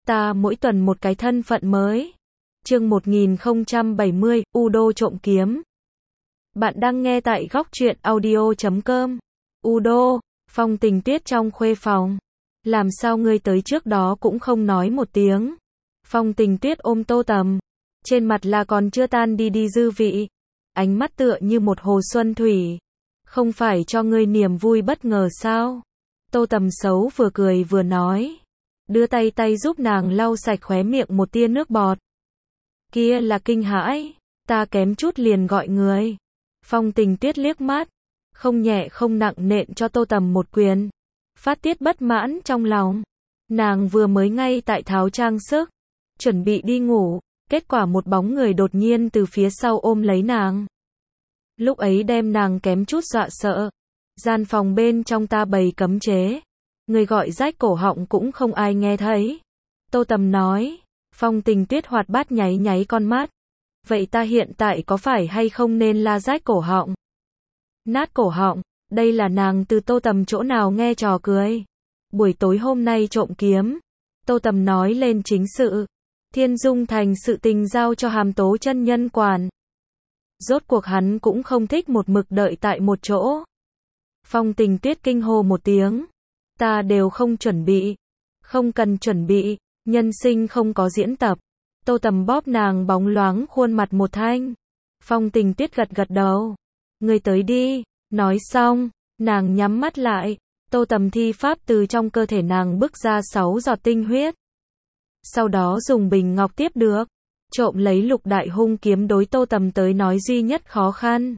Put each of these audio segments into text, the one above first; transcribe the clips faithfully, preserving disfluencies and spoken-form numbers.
Ta mỗi tuần một cái thân phận mới. Chương một nghìn không trăm bảy mươi, Udo trộm kiếm. Bạn đang nghe tại góc truyện audio chấm com. Udo, Phong Tình Tuyết trong khuê phòng. Làm sao ngươi tới trước đó cũng không nói một tiếng. Phong Tình Tuyết ôm Tô Tầm. Trên mặt là còn chưa tan đi đi dư vị. Ánh mắt tựa như một hồ xuân thủy. Không phải cho ngươi niềm vui bất ngờ sao? Tô Tầm xấu vừa cười vừa nói. Đưa tay tay giúp nàng lau sạch khóe miệng một tia nước bọt. Kia là kinh hãi, ta kém chút liền gọi người. Phong Tình Tuyết liếc mắt, không nhẹ không nặng nện cho Tô Tầm một quyền. Phát tiết bất mãn trong lòng. Nàng vừa mới ngay tại tháo trang sức, chuẩn bị đi ngủ, kết quả một bóng người đột nhiên từ phía sau ôm lấy nàng. Lúc ấy đem nàng kém chút dọa sợ. Gian phòng bên trong ta bày cấm chế. Người gọi rách cổ họng cũng không ai nghe thấy. Tô Tầm nói. Phong Tình Tuyết hoạt bát nháy nháy con mắt. Vậy ta hiện tại có phải hay không nên la rách cổ họng? Nát cổ họng, đây là nàng từ Tô Tầm chỗ nào nghe trò cười. Buổi tối hôm nay trộm kiếm. Tô Tầm nói lên chính sự. Thiên Dung Thành sự tình giao cho Hàm Tố chân nhân quản. Rốt cuộc hắn cũng không thích một mực đợi tại một chỗ. Phong Tình Tuyết kinh hô một tiếng. Ta đều không chuẩn bị. Không cần chuẩn bị, nhân sinh không có diễn tập. Tô Tầm bóp nàng bóng loáng khuôn mặt một thanh. Phong Tình Tuyết gật gật đầu. Người tới đi. Nói xong, nàng nhắm mắt lại. Tô Tầm thi pháp từ trong cơ thể nàng bức ra sáu giọt tinh huyết. Sau đó dùng bình ngọc tiếp được. Trộm lấy lục đại hung kiếm đối Tô Tầm tới nói duy nhất khó khăn.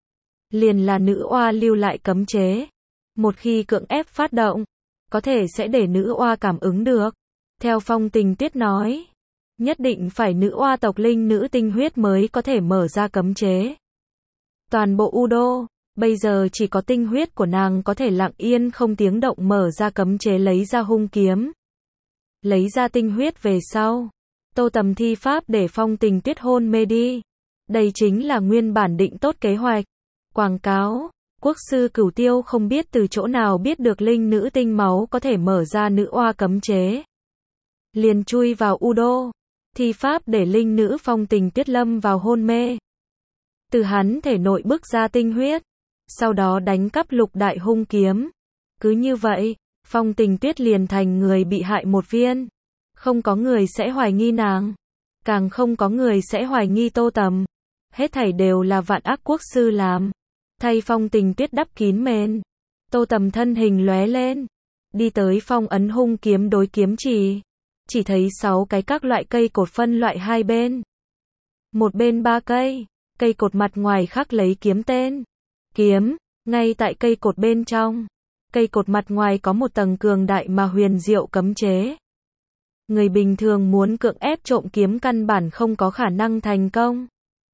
Liền là nữ oa lưu lại cấm chế. Một khi cưỡng ép phát động, có thể sẽ để nữ oa cảm ứng được. Theo Phong Tình Tuyết nói, nhất định phải nữ oa tộc linh nữ tinh huyết mới có thể mở ra cấm chế. Toàn bộ Udo, bây giờ chỉ có tinh huyết của nàng có thể lặng yên không tiếng động mở ra cấm chế lấy ra hung kiếm. Lấy ra tinh huyết về sau, Tô Tầm thi pháp để Phong Tình Tuyết hôn mê đi. Đây chính là nguyên bản định tốt kế hoạch. Quảng cáo, quốc sư Cửu Tiêu không biết từ chỗ nào biết được linh nữ tinh máu có thể mở ra nữ oa cấm chế. Liền chui vào Udo, thi pháp để linh nữ Phong Tình Tuyết lâm vào hôn mê. Từ hắn thể nội bức ra tinh huyết, sau đó đánh cắp lục đại hung kiếm. Cứ như vậy, Phong Tình Tuyết liền thành người bị hại một viên. Không có người sẽ hoài nghi nàng, càng không có người sẽ hoài nghi Tô Tầm. Hết thảy đều là vạn ác quốc sư làm. Thay Phong Tình Tuyết đắp kín mền. Tô Tầm thân hình lóe lên, đi tới phong ấn hung kiếm đối kiếm chỉ. Chỉ thấy sáu cái các loại cây cột phân loại hai bên. Một bên ba cây, cây cột mặt ngoài khắc lấy kiếm tên. Kiếm, ngay tại cây cột bên trong. Cây cột mặt ngoài có một tầng cường đại mà huyền diệu cấm chế. Người bình thường muốn cưỡng ép trộm kiếm căn bản không có khả năng thành công.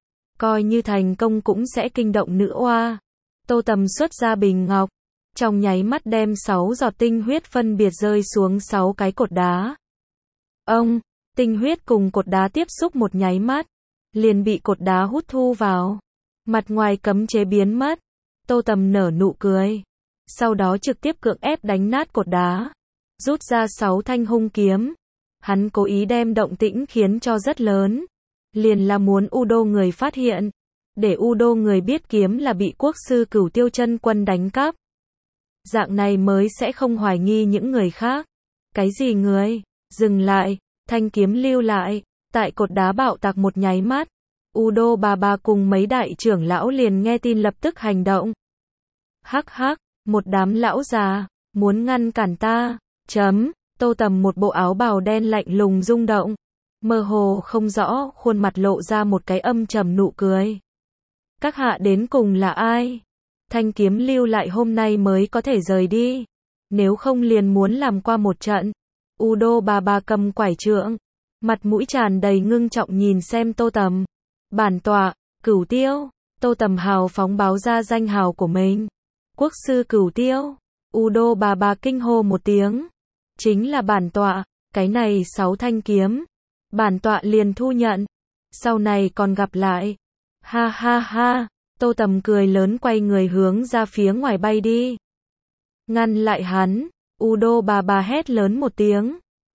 Coi như thành công cũng sẽ kinh động nữ oa. Tô Tầm xuất ra bình ngọc, trong nháy mắt đem sáu giọt tinh huyết phân biệt rơi xuống sáu cái cột đá. Ông, tinh huyết cùng cột đá tiếp xúc một nháy mắt, liền bị cột đá hút thu vào. Mặt ngoài cấm chế biến mất. Tô Tầm nở nụ cười. Sau đó trực tiếp cưỡng ép đánh nát cột đá. Rút ra sáu thanh hung kiếm. Hắn cố ý đem động tĩnh khiến cho rất lớn. Liền là muốn Udo người phát hiện. Để Udo người biết kiếm là bị quốc sư Cửu Tiêu chân quân đánh cắp. Dạng này mới sẽ không hoài nghi những người khác. Cái gì người? Dừng lại. Thanh kiếm lưu lại. Tại cột đá bạo tạc một nháy mắt. Udo bà bà cùng mấy đại trưởng lão liền nghe tin lập tức hành động. Hắc hắc, một đám lão già, muốn ngăn cản ta. Chấm. Tô Tầm một bộ áo bào đen lạnh lùng rung động. Mơ hồ không rõ, khuôn mặt lộ ra một cái âm trầm nụ cười. Các hạ đến cùng là ai? Thanh kiếm lưu lại hôm nay mới có thể rời đi. Nếu không liền muốn làm qua một trận. Udo bà bà cầm quải trượng. Mặt mũi tràn đầy ngưng trọng nhìn xem Tô Tầm. Bản tọa, Cửu Tiêu. Tô Tầm hào phóng báo ra danh hào của mình. Quốc sư Cửu Tiêu. Udo bà bà kinh hô một tiếng. Chính là bản tọa. Cái này sáu thanh kiếm. Bản tọa liền thu nhận. Sau này còn gặp lại. Ha ha ha. Tô Tầm cười lớn quay người hướng ra phía ngoài bay đi. Ngăn lại hắn. Udo bà bà hét lớn một tiếng.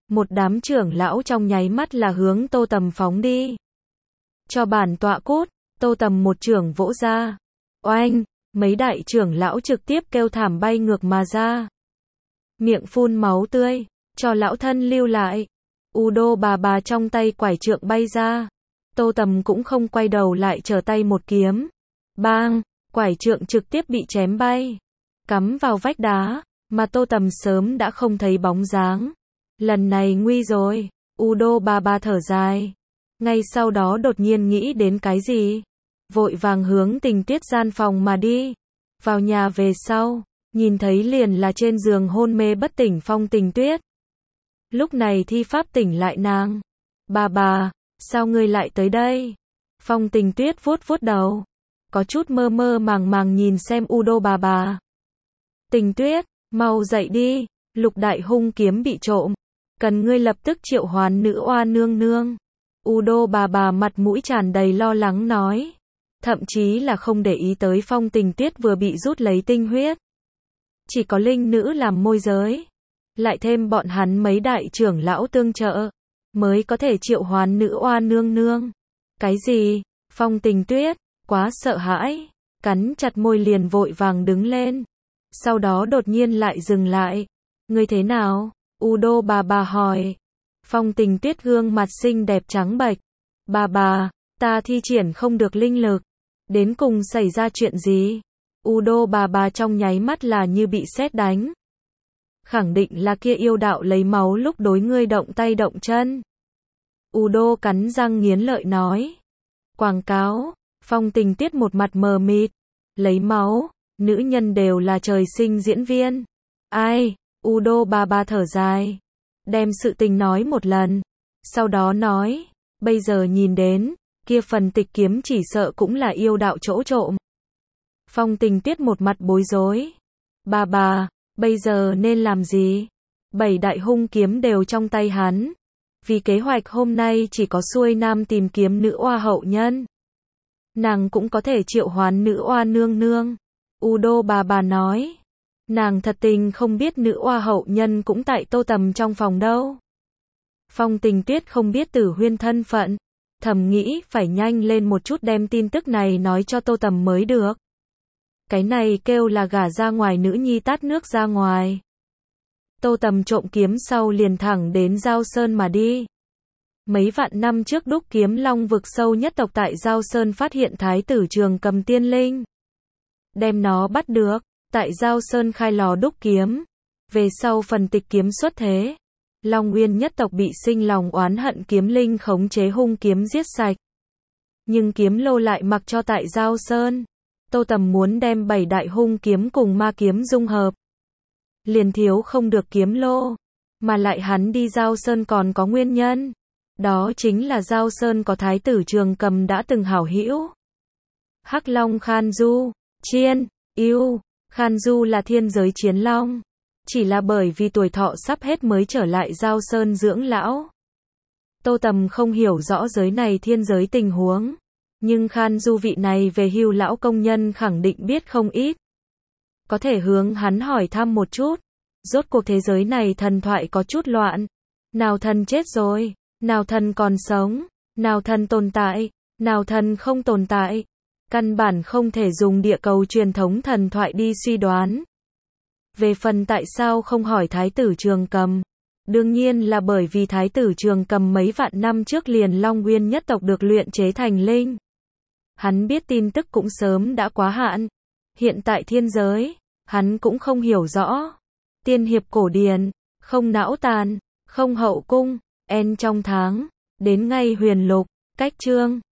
Một đám trưởng lão trong nháy mắt là hướng Tô Tầm phóng đi. Cho bản tọa cút, Tô Tầm một trưởng vỗ ra. Oanh, mấy đại trưởng lão trực tiếp kêu thảm bay ngược mà ra. Miệng phun máu tươi, cho lão thân lưu lại. Udo bà bà trong tay quải trượng bay ra. Tô Tầm cũng không quay đầu lại trở tay một kiếm. Bang, quải trượng trực tiếp bị chém bay. Cắm vào vách đá, mà Tô Tầm sớm đã không thấy bóng dáng. Lần này nguy rồi, Udo bà bà thở dài. Ngay sau đó đột nhiên nghĩ đến cái gì. Vội vàng hướng Tình Tuyết gian phòng mà đi. Vào nhà về sau, nhìn thấy liền là trên giường hôn mê bất tỉnh Phong Tình Tuyết. Lúc này thi pháp tỉnh lại nàng. Bà bà, sao ngươi lại tới đây? Phong Tình Tuyết vuốt vuốt đầu. Có chút mơ mơ màng màng nhìn xem Udo bà bà. Tình Tuyết, mau dậy đi, Lục đại hung kiếm bị trộm. Cần ngươi lập tức triệu hoán nữ oa nương nương. Udo bà bà mặt mũi tràn đầy lo lắng nói. Thậm chí là không để ý tới Phong Tình Tuyết vừa bị rút lấy tinh huyết. Chỉ có linh nữ làm môi giới. Lại thêm bọn hắn mấy đại trưởng lão tương trợ. Mới có thể triệu hoán nữ oa nương nương. Cái gì? Phong Tình Tuyết, quá sợ hãi. Cắn chặt môi liền vội vàng đứng lên. Sau đó đột nhiên lại dừng lại. Ngươi thế nào? Udo bà bà hỏi. Phong Tình Tuyết gương mặt xinh đẹp trắng bệch. Bà bà, ta thi triển không được linh lực. Đến cùng xảy ra chuyện gì? Udo bà bà trong nháy mắt là như bị sét đánh. Khẳng định là kia yêu đạo lấy máu lúc đối ngươi động tay động chân. Udo cắn răng nghiến lợi nói. Quảng cáo, Phong Tình Tuyết một mặt mờ mịt. Lấy máu, nữ nhân đều là trời sinh diễn viên. Ai? Udo bà bà thở dài. Đem sự tình nói một lần. Sau đó nói, bây giờ nhìn đến, kia phần tịch kiếm chỉ sợ cũng là yêu đạo chỗ trộm. Phong Tình Tuyết một mặt bối rối. Bà bà, bây giờ nên làm gì? Bảy đại hung kiếm đều trong tay hắn. Vì kế hoạch hôm nay chỉ có xuôi nam tìm kiếm nữ oa hậu nhân. Nàng cũng có thể triệu hoán nữ oa nương nương. Udo bà bà nói. Nàng thật tình không biết nữ oa hậu nhân cũng tại Tô Tầm trong phòng đâu. Phong Tình Tuyết không biết Tử Huyên thân phận. Thầm nghĩ phải nhanh lên một chút đem tin tức này nói cho Tô Tầm mới được. Cái này kêu là gả ra ngoài nữ nhi tát nước ra ngoài. Tô Tầm trộm kiếm sau liền thẳng đến Giao Sơn mà đi. Mấy vạn năm trước đúc kiếm long vực sâu nhất tộc tại Giao Sơn phát hiện thái tử Trường Cầm tiên linh. Đem nó bắt được, tại Giao Sơn khai lò đúc kiếm. Về sau phần tịch kiếm xuất thế. Long Uyên nhất tộc bị sinh lòng oán hận kiếm linh khống chế hung kiếm giết sạch. Nhưng kiếm lô lại mặc cho tại Giao Sơn. Tô Tầm muốn đem bảy đại hung kiếm cùng ma kiếm dung hợp. Liền thiếu không được kiếm lô. Mà lại hắn đi Giao Sơn còn có nguyên nhân. Đó chính là Giao Sơn có thái tử Trường Cầm đã từng hảo hữu. Hắc Long Khan Du, Chiên, Yêu. Khan Du là thiên giới chiến long. Chỉ là bởi vì tuổi thọ sắp hết mới trở lại Giao Sơn dưỡng lão. Tô Tầm không hiểu rõ giới này thiên giới tình huống. Nhưng Khan Du vị này về hưu lão công nhân khẳng định biết không ít. Có thể hướng hắn hỏi thăm một chút. Rốt cuộc thế giới này thần thoại có chút loạn. Nào thần chết rồi, nào thần còn sống, nào thần tồn tại, nào thần không tồn tại. Căn bản không thể dùng địa cầu truyền thống thần thoại đi suy đoán. Về phần tại sao không hỏi thái tử Trường Cầm. Đương nhiên là bởi vì thái tử Trường Cầm mấy vạn năm trước liền Long Uyên nhất tộc được luyện chế thành linh. Hắn biết tin tức cũng sớm đã quá hạn. Hiện tại thiên giới, hắn cũng không hiểu rõ. Tiên hiệp cổ điển, không não tàn, không hậu cung, en trong tháng, đến ngay huyền lục, cách chương.